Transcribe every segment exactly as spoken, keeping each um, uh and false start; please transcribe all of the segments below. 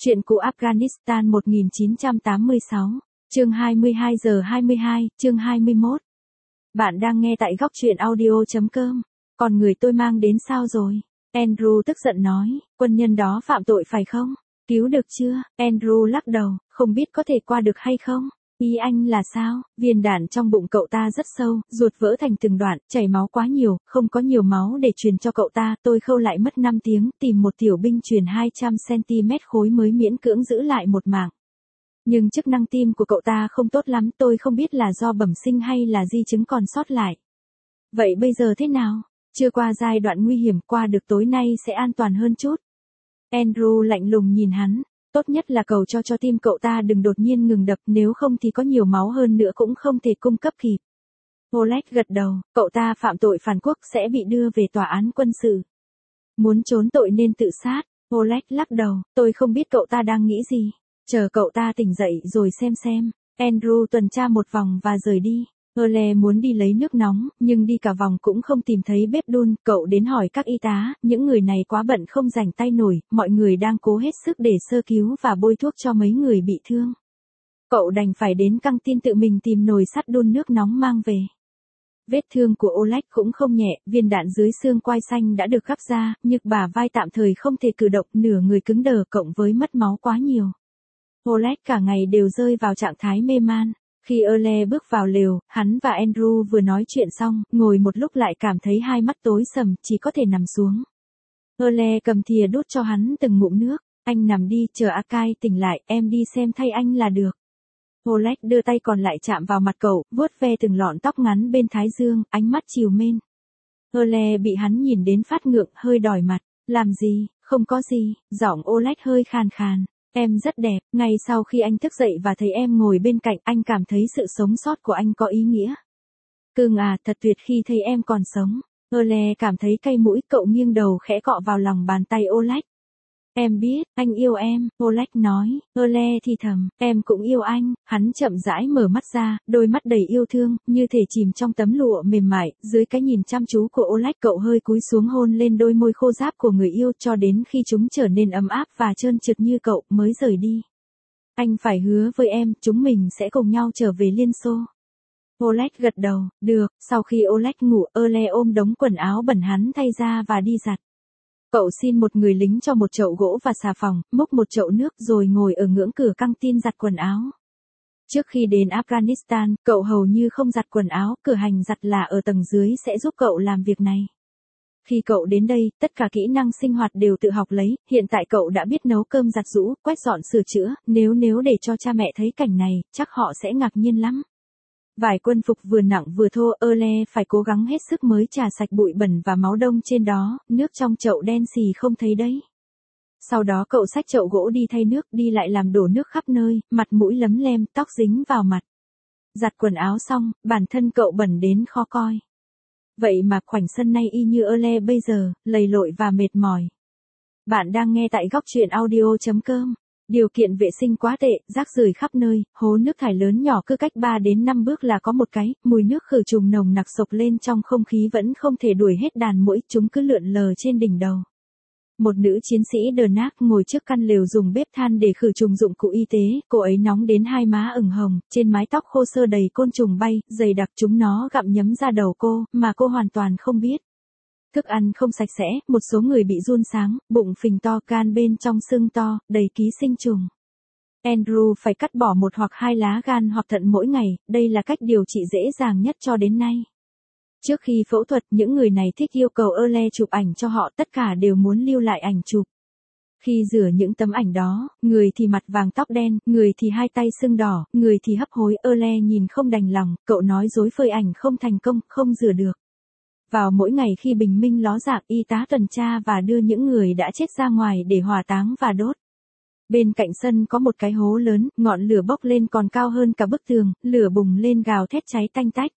Chuyện cũ Afghanistan một nghìn chín trăm tám mươi sáu, chương hai mươi hai giờ hai mươi hai, chương hai mươi mốt. Bạn đang nghe tại góc truyện audio.com. Còn người tôi mang đến sao rồi? Andrew tức giận nói, quân nhân đó phạm tội phải không? Cứu được chưa? Andrew lắc đầu, không biết có thể qua được hay không? Ý anh là sao? Viên đạn trong bụng cậu ta rất sâu, ruột vỡ thành từng đoạn, chảy máu quá nhiều, không có nhiều máu để truyền cho cậu ta, tôi khâu lại mất năm tiếng, tìm một tiểu binh truyền hai trăm xăng-ti-mét khối mới miễn cưỡng giữ lại một mạng. Nhưng chức năng tim của cậu ta không tốt lắm, tôi không biết là do bẩm sinh hay là di chứng còn sót lại. Vậy bây giờ thế nào? Chưa qua giai đoạn nguy hiểm, qua được tối nay sẽ an toàn hơn chút. Andrew lạnh lùng nhìn hắn. Tốt nhất là cầu cho cho tim cậu ta đừng đột nhiên ngừng đập, nếu không thì có nhiều máu hơn nữa cũng không thể cung cấp kịp. Oleg gật đầu, cậu ta phạm tội phản quốc sẽ bị đưa về tòa án quân sự. Muốn trốn tội nên tự sát. Oleg lắc đầu, tôi không biết cậu ta đang nghĩ gì. Chờ cậu ta tỉnh dậy rồi xem xem. Andrew tuần tra một vòng và rời đi. Ole muốn đi lấy nước nóng, nhưng đi cả vòng cũng không tìm thấy bếp đun, cậu đến hỏi các y tá, những người này quá bận không rảnh tay nổi, mọi người đang cố hết sức để sơ cứu và bôi thuốc cho mấy người bị thương. Cậu đành phải đến căng tin tự mình tìm nồi sắt đun nước nóng mang về. Vết thương của Oleg cũng không nhẹ, viên đạn dưới xương quai xanh đã được gắp ra, nhược bả vai tạm thời không thể cử động, nửa người cứng đờ cộng với mất máu quá nhiều. Oleg cả ngày đều rơi vào trạng thái mê man. Khi Ole bước vào lều, hắn và Andrew vừa nói chuyện xong, ngồi một lúc lại cảm thấy hai mắt tối sầm, chỉ có thể nằm xuống. Ole cầm thìa đút cho hắn từng ngụm nước, anh nằm đi, chờ Akai tỉnh lại, em đi xem thay anh là được. Oleg đưa tay còn lại chạm vào mặt cậu, vuốt ve từng lọn tóc ngắn bên thái dương, ánh mắt trìu mến. Ole bị hắn nhìn đến phát ngượng, hơi đỏ mặt, làm gì, không có gì, giọng Oleg hơi khàn khàn. Em rất đẹp, ngay sau khi anh thức dậy và thấy em ngồi bên cạnh, anh cảm thấy sự sống sót của anh có ý nghĩa. Cưng à, thật tuyệt khi thấy em còn sống. Ole cảm thấy cay mũi, cậu nghiêng đầu khẽ cọ vào lòng bàn tay Oleg. Em biết, anh yêu em, Oleg nói. Ole thì thầm, em cũng yêu anh. Hắn chậm rãi mở mắt ra, đôi mắt đầy yêu thương, như thể chìm trong tấm lụa mềm mại. Dưới cái nhìn chăm chú của Oleg, cậu hơi cúi xuống hôn lên đôi môi khô ráp của người yêu cho đến khi chúng trở nên ấm áp và trơn trượt như cậu mới rời đi. Anh phải hứa với em, chúng mình sẽ cùng nhau trở về Liên Xô. Oleg gật đầu, được. Sau khi Oleg ngủ, Ole ôm đống quần áo bẩn hắn thay ra và đi giặt. Cậu xin một người lính cho một chậu gỗ và xà phòng, múc một chậu nước rồi ngồi ở ngưỡng cửa căng tin giặt quần áo. Trước khi đến Afghanistan, cậu hầu như không giặt quần áo, cửa hành giặt là ở tầng dưới sẽ giúp cậu làm việc này. Khi cậu đến đây, tất cả kỹ năng sinh hoạt đều tự học lấy, hiện tại cậu đã biết nấu cơm giặt giũ, quét dọn sửa chữa, nếu nếu để cho cha mẹ thấy cảnh này, chắc họ sẽ ngạc nhiên lắm. Vải quân phục vừa nặng vừa thô, Ole phải cố gắng hết sức mới chà sạch bụi bẩn và máu đông trên đó, nước trong chậu đen xì không thấy đấy. Sau đó cậu xách chậu gỗ đi thay nước, đi lại làm đổ nước khắp nơi, mặt mũi lấm lem, tóc dính vào mặt. Giặt quần áo xong, bản thân cậu bẩn đến khó coi. Vậy mà khoảnh sân nay y như Ole bây giờ, lầy lội và mệt mỏi. Bạn đang nghe tại góc truyện audio.com. Điều kiện vệ sinh quá tệ, rác rưởi khắp nơi, hố nước thải lớn nhỏ cứ cách ba đến năm bước là có một cái, mùi nước khử trùng nồng nặc sộc lên trong không khí vẫn không thể đuổi hết đàn muỗi, chúng cứ lượn lờ trên đỉnh đầu. Một nữ chiến sĩ đờ nác ngồi trước căn lều dùng bếp than để khử trùng dụng cụ y tế, cô ấy nóng đến hai má ửng hồng, trên mái tóc khô sơ đầy côn trùng bay, dày đặc chúng nó gặm nhấm ra đầu cô, mà cô hoàn toàn không biết. Thức ăn không sạch sẽ, một số người bị run sáng, bụng phình to, gan bên trong sưng to, đầy ký sinh trùng. Andrew phải cắt bỏ một hoặc hai lá gan hoặc thận mỗi ngày, đây là cách điều trị dễ dàng nhất cho đến nay. Trước khi phẫu thuật, những người này thích yêu cầu Ole chụp ảnh cho họ, tất cả đều muốn lưu lại ảnh chụp. Khi rửa những tấm ảnh đó, người thì mặt vàng tóc đen, người thì hai tay sưng đỏ, người thì hấp hối, Ole nhìn không đành lòng, cậu nói dối phơi ảnh không thành công, không rửa được. Vào mỗi ngày khi bình minh ló dạng, y tá tuần tra và đưa những người đã chết ra ngoài để hỏa táng và đốt. Bên cạnh sân có một cái hố lớn, ngọn lửa bốc lên còn cao hơn cả bức tường, lửa bùng lên gào thét cháy tanh tách.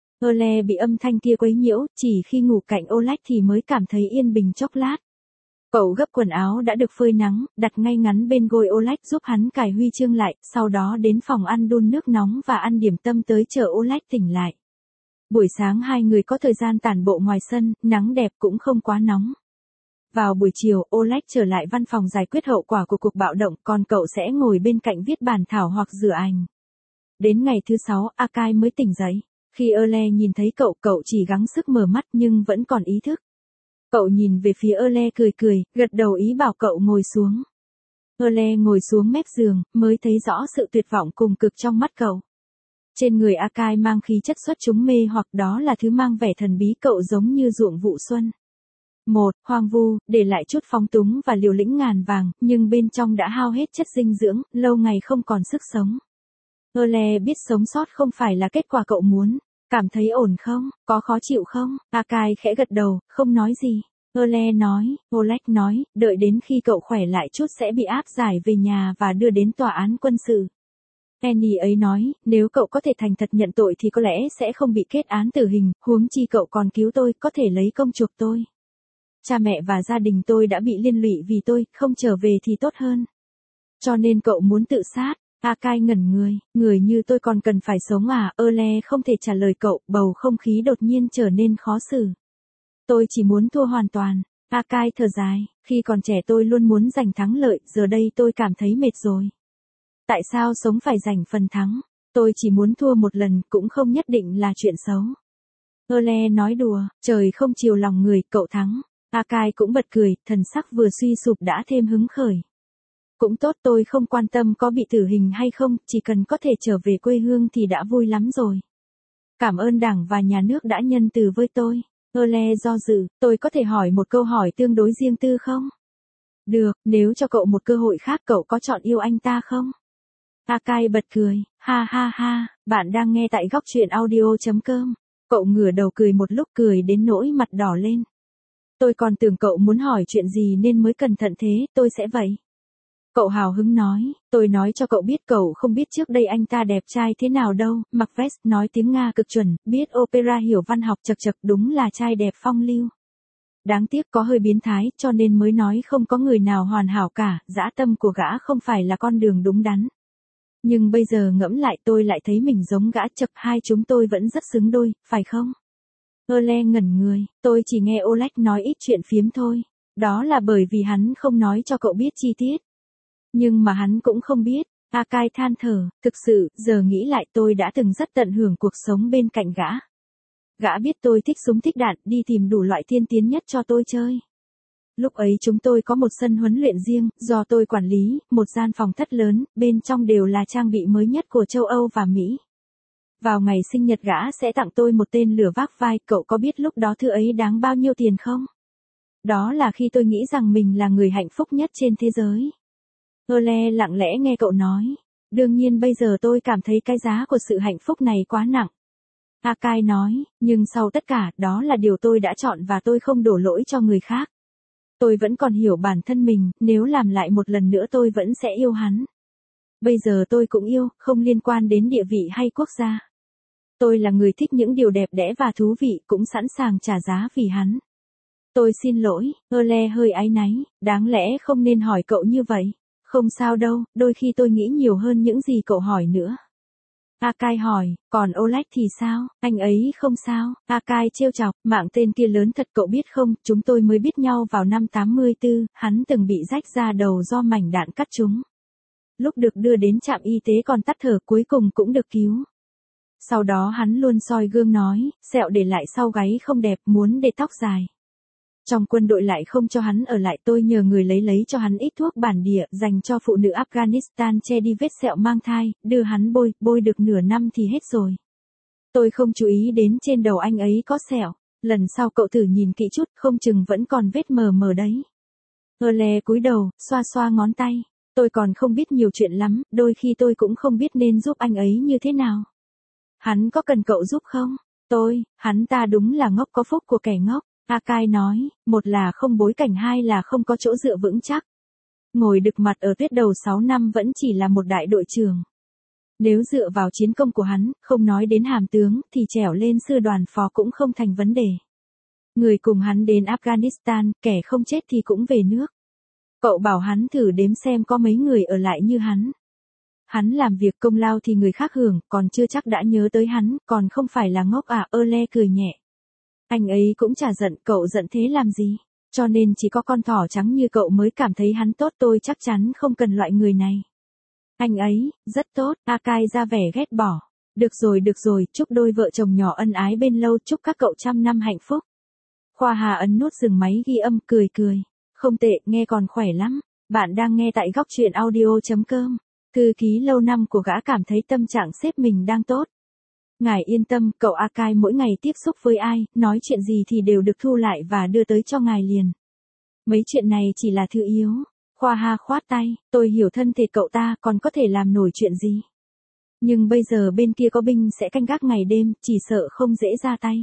Ole bị âm thanh kia quấy nhiễu, chỉ khi ngủ cạnh Oleg thì mới cảm thấy yên bình chốc lát. Cậu gấp quần áo đã được phơi nắng, đặt ngay ngắn bên gối Oleg giúp hắn cài huy chương lại, sau đó đến phòng ăn đun nước nóng và ăn điểm tâm tới chờ Oleg tỉnh lại. Buổi sáng hai người có thời gian tản bộ ngoài sân, nắng đẹp cũng không quá nóng. Vào buổi chiều, Oleg trở lại văn phòng giải quyết hậu quả của cuộc bạo động, còn cậu sẽ ngồi bên cạnh viết bản thảo hoặc rửa ảnh. Đến ngày thứ sáu, Akai mới tỉnh dậy. Khi Oleg nhìn thấy cậu, cậu chỉ gắng sức mở mắt nhưng vẫn còn ý thức. Cậu nhìn về phía Oleg cười cười, gật đầu ý bảo cậu ngồi xuống. Oleg ngồi xuống mép giường, mới thấy rõ sự tuyệt vọng cùng cực trong mắt cậu. Trên người Akai mang khí chất xuất chúng mê hoặc, đó là thứ mang vẻ thần bí, cậu giống như ruộng vụ xuân. Một, hoang vu, để lại chút phóng túng và liều lĩnh ngàn vàng, nhưng bên trong đã hao hết chất dinh dưỡng, lâu ngày không còn sức sống. Oleg biết sống sót không phải là kết quả cậu muốn. Cảm thấy ổn không? Có khó chịu không? Akai khẽ gật đầu, không nói gì. Oleg nói, Oleg nói, đợi đến khi cậu khỏe lại chút sẽ bị áp giải về nhà và đưa đến tòa án quân sự. Annie ấy nói, nếu cậu có thể thành thật nhận tội thì có lẽ sẽ không bị kết án tử hình, huống chi cậu còn cứu tôi, có thể lấy công chuộc tôi. Cha mẹ và gia đình tôi đã bị liên lụy vì tôi, không trở về thì tốt hơn. Cho nên cậu muốn tự sát. Akai ngẩn người, người như tôi còn cần phải sống à? Oleg không thể trả lời cậu, bầu không khí đột nhiên trở nên khó xử. Tôi chỉ muốn thua hoàn toàn. Akai thở dài, khi còn trẻ tôi luôn muốn giành thắng lợi, giờ đây tôi cảm thấy mệt rồi. Tại sao sống phải giành phần thắng? Tôi chỉ muốn thua một lần, cũng không nhất định là chuyện xấu. Oleg nói đùa, trời không chiều lòng người, cậu thắng. Akai cũng bật cười, thần sắc vừa suy sụp đã thêm hứng khởi. Cũng tốt, tôi không quan tâm có bị tử hình hay không, chỉ cần có thể trở về quê hương thì đã vui lắm rồi. Cảm ơn Đảng và nhà nước đã nhân từ với tôi. Oleg do dự, tôi có thể hỏi một câu hỏi tương đối riêng tư không? Được, nếu cho cậu một cơ hội khác cậu có chọn yêu anh ta không? Akai bật cười, ha ha ha, bạn đang nghe tại góc truyện audio chấm com. Cậu ngửa đầu cười một lúc, cười đến nỗi mặt đỏ lên. Tôi còn tưởng cậu muốn hỏi chuyện gì nên mới cẩn thận thế, tôi sẽ vậy. Cậu hào hứng nói, tôi nói cho cậu biết cậu không biết trước đây anh ta đẹp trai thế nào đâu, mặc vest, nói tiếng Nga cực chuẩn, biết opera, hiểu văn học chật chật, đúng là trai đẹp phong lưu. Đáng tiếc có hơi biến thái, cho nên mới nói không có người nào hoàn hảo cả, dã tâm của gã không phải là con đường đúng đắn. Nhưng bây giờ ngẫm lại tôi lại thấy mình giống gã, chật, hai chúng tôi vẫn rất xứng đôi, phải không? Oleg ngẩn người, tôi chỉ nghe Oleg nói ít chuyện phiếm thôi. Đó là bởi vì hắn không nói cho cậu biết chi tiết. Nhưng mà hắn cũng không biết. Akai than thở, thực sự, giờ nghĩ lại tôi đã từng rất tận hưởng cuộc sống bên cạnh gã. Gã biết tôi thích súng thích đạn, đi tìm đủ loại tiên tiến nhất cho tôi chơi. Lúc ấy chúng tôi có một sân huấn luyện riêng, do tôi quản lý, một gian phòng thất lớn, bên trong đều là trang bị mới nhất của châu Âu và Mỹ. Vào ngày sinh nhật gã sẽ tặng tôi một tên lửa vác vai, cậu có biết lúc đó thứ ấy đáng bao nhiêu tiền không? Đó là khi tôi nghĩ rằng mình là người hạnh phúc nhất trên thế giới. Oleg lặng lẽ nghe cậu nói. Đương nhiên bây giờ tôi cảm thấy cái giá của sự hạnh phúc này quá nặng. Akai nói, nhưng sau tất cả, đó là điều tôi đã chọn và tôi không đổ lỗi cho người khác. Tôi vẫn còn hiểu bản thân mình, nếu làm lại một lần nữa tôi vẫn sẽ yêu hắn. Bây giờ tôi cũng yêu, không liên quan đến địa vị hay quốc gia. Tôi là người thích những điều đẹp đẽ và thú vị, cũng sẵn sàng trả giá vì hắn. Tôi xin lỗi, Oleg hơi áy náy, đáng lẽ không nên hỏi cậu như vậy. Không sao đâu, đôi khi tôi nghĩ nhiều hơn những gì cậu hỏi nữa. Akai hỏi, còn Oleg thì sao, anh ấy không sao? Akai trêu chọc, mạng tên kia lớn thật, cậu biết không, chúng tôi mới biết nhau vào năm tám mươi tư, hắn từng bị rách da đầu do mảnh đạn cắt trúng. Lúc được đưa đến trạm y tế còn tắt thở, cuối cùng cũng được cứu. Sau đó hắn luôn soi gương nói, sẹo để lại sau gáy không đẹp, muốn để tóc dài. Trong quân đội lại không cho hắn ở lại, tôi nhờ người lấy lấy cho hắn ít thuốc bản địa dành cho phụ nữ Afghanistan che đi vết sẹo mang thai, đưa hắn bôi, bôi được nửa năm thì hết rồi. Tôi không chú ý đến trên đầu anh ấy có sẹo, lần sau cậu thử nhìn kỹ chút, không chừng vẫn còn vết mờ mờ đấy. Oleg cúi đầu, xoa xoa ngón tay, tôi còn không biết nhiều chuyện lắm, đôi khi tôi cũng không biết nên giúp anh ấy như thế nào. Hắn có cần cậu giúp không? Tôi, hắn ta đúng là ngốc có phúc của kẻ ngốc. Akai nói, một là không bối cảnh, hai là không có chỗ dựa vững chắc. Ngồi đực mặt ở tuyết đầu sáu năm vẫn chỉ là một đại đội trưởng. Nếu dựa vào chiến công của hắn, không nói đến hàm tướng, thì trèo lên sư đoàn phó cũng không thành vấn đề. Người cùng hắn đến Afghanistan, kẻ không chết thì cũng về nước. Cậu bảo hắn thử đếm xem có mấy người ở lại như hắn. Hắn làm việc công lao thì người khác hưởng, còn chưa chắc đã nhớ tới hắn, còn không phải là ngốc à? Oleg cười nhẹ. Anh ấy cũng chả giận, cậu giận thế làm gì? Cho nên chỉ có con thỏ trắng như cậu mới cảm thấy hắn tốt, tôi chắc chắn không cần loại người này. Anh ấy, rất tốt, Akai ra vẻ ghét bỏ. Được rồi được rồi, chúc đôi vợ chồng nhỏ ân ái bên lâu, chúc các cậu trăm năm hạnh phúc. Khoa Hà ấn nút dừng máy ghi âm, cười cười. Không tệ, nghe còn khỏe lắm. Bạn đang nghe tại góc truyện audio.com. Thư ký lâu năm của gã cảm thấy tâm trạng sếp mình đang tốt. Ngài yên tâm, cậu Akai mỗi ngày tiếp xúc với ai, nói chuyện gì thì đều được thu lại và đưa tới cho ngài liền. Mấy chuyện này chỉ là thứ yếu. Khoa Hà khoát tay, tôi hiểu thân thể cậu ta còn có thể làm nổi chuyện gì. Nhưng bây giờ bên kia có binh sẽ canh gác ngày đêm, chỉ sợ không dễ ra tay.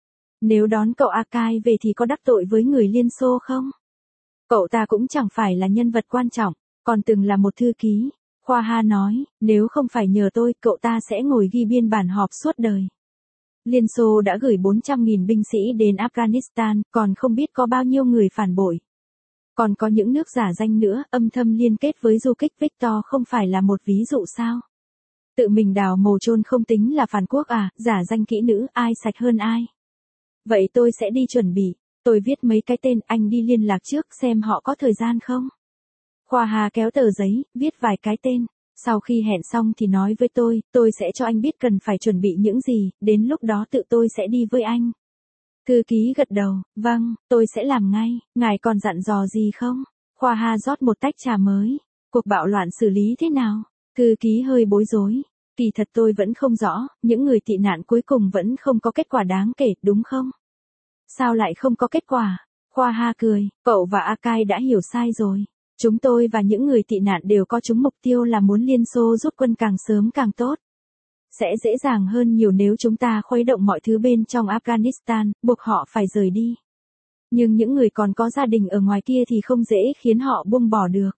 Nếu đón cậu Akai về thì có đắc tội với người Liên Xô không? Cậu ta cũng chẳng phải là nhân vật quan trọng, còn từng là một thư ký. Khoa Hà nói, nếu không phải nhờ tôi, cậu ta sẽ ngồi ghi biên bản họp suốt đời. Liên Xô đã gửi bốn trăm nghìn binh sĩ đến Afghanistan, còn không biết có bao nhiêu người phản bội. Còn có những nước giả danh nữa, âm thầm liên kết với du kích Victor không phải là một ví dụ sao? Tự mình đào mồ chôn không tính là phản quốc à, giả danh kỹ nữ, ai sạch hơn ai? Vậy tôi sẽ đi chuẩn bị, tôi viết mấy cái tên, anh đi liên lạc trước xem họ có thời gian không? Khoa Hà kéo tờ giấy, viết vài cái tên, sau khi hẹn xong thì nói với tôi, tôi sẽ cho anh biết cần phải chuẩn bị những gì, đến lúc đó tự tôi sẽ đi với anh. Thư ký gật đầu, vâng, tôi sẽ làm ngay, ngài còn dặn dò gì không? Khoa Hà rót một tách trà mới, cuộc bạo loạn xử lý thế nào? Thư ký hơi bối rối, kỳ thật tôi vẫn không rõ, những người tị nạn cuối cùng vẫn không có kết quả đáng kể, đúng không? Sao lại không có kết quả? Khoa Hà cười, cậu và Akai đã hiểu sai rồi. Chúng tôi và những người tị nạn đều có chung mục tiêu là muốn Liên Xô rút quân càng sớm càng tốt. Sẽ dễ dàng hơn nhiều nếu chúng ta khuấy động mọi thứ bên trong Afghanistan, buộc họ phải rời đi. Nhưng những người còn có gia đình ở ngoài kia thì không dễ khiến họ buông bỏ được.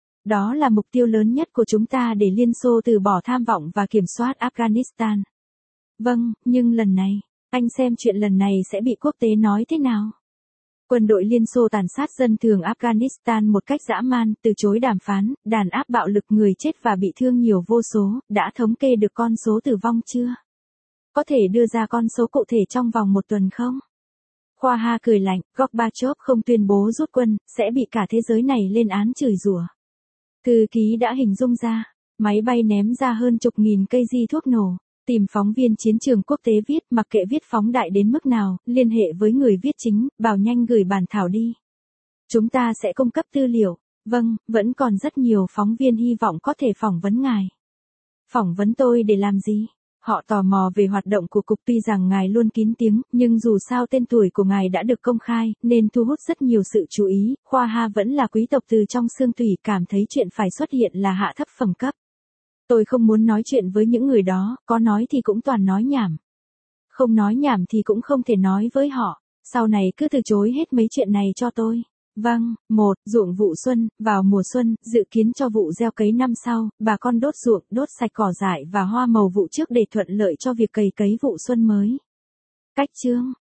Đó là mục tiêu lớn nhất của chúng ta để Liên Xô từ bỏ tham vọng và kiểm soát Afghanistan. Vâng, nhưng lần này, anh xem chuyện lần này sẽ bị quốc tế nói thế nào? Quân đội Liên Xô tàn sát dân thường Afghanistan một cách dã man, từ chối đàm phán, đàn áp bạo lực, người chết và bị thương nhiều vô số, đã thống kê được con số tử vong chưa? Có thể đưa ra con số cụ thể trong vòng một tuần không? Khoa Hà cười lạnh, Gorbachev không tuyên bố rút quân, sẽ bị cả thế giới này lên án chửi rủa. Thư ký đã hình dung ra, máy bay ném ra hơn chục nghìn cây di thuốc nổ. Tìm phóng viên chiến trường quốc tế viết, mặc kệ viết phóng đại đến mức nào, liên hệ với người viết chính, bảo nhanh gửi bản thảo đi. Chúng ta sẽ cung cấp tư liệu. Vâng, vẫn còn rất nhiều phóng viên hy vọng có thể phỏng vấn ngài. Phỏng vấn tôi để làm gì? Họ tò mò về hoạt động của cục, tuy rằng ngài luôn kín tiếng, nhưng dù sao tên tuổi của ngài đã được công khai, nên thu hút rất nhiều sự chú ý. Khoa Hà vẫn là quý tộc từ trong xương tủy, cảm thấy chuyện phải xuất hiện là hạ thấp phẩm cấp. Tôi không muốn nói chuyện với những người đó, có nói thì cũng toàn nói nhảm. Không nói nhảm thì cũng không thể nói với họ, sau này cứ từ chối hết mấy chuyện này cho tôi. Vâng, một, ruộng vụ xuân, vào mùa xuân, dự kiến cho vụ gieo cấy năm sau, bà con đốt ruộng, đốt sạch cỏ dại và hoa màu vụ trước để thuận lợi cho việc cày cấy vụ xuân mới. Cách chương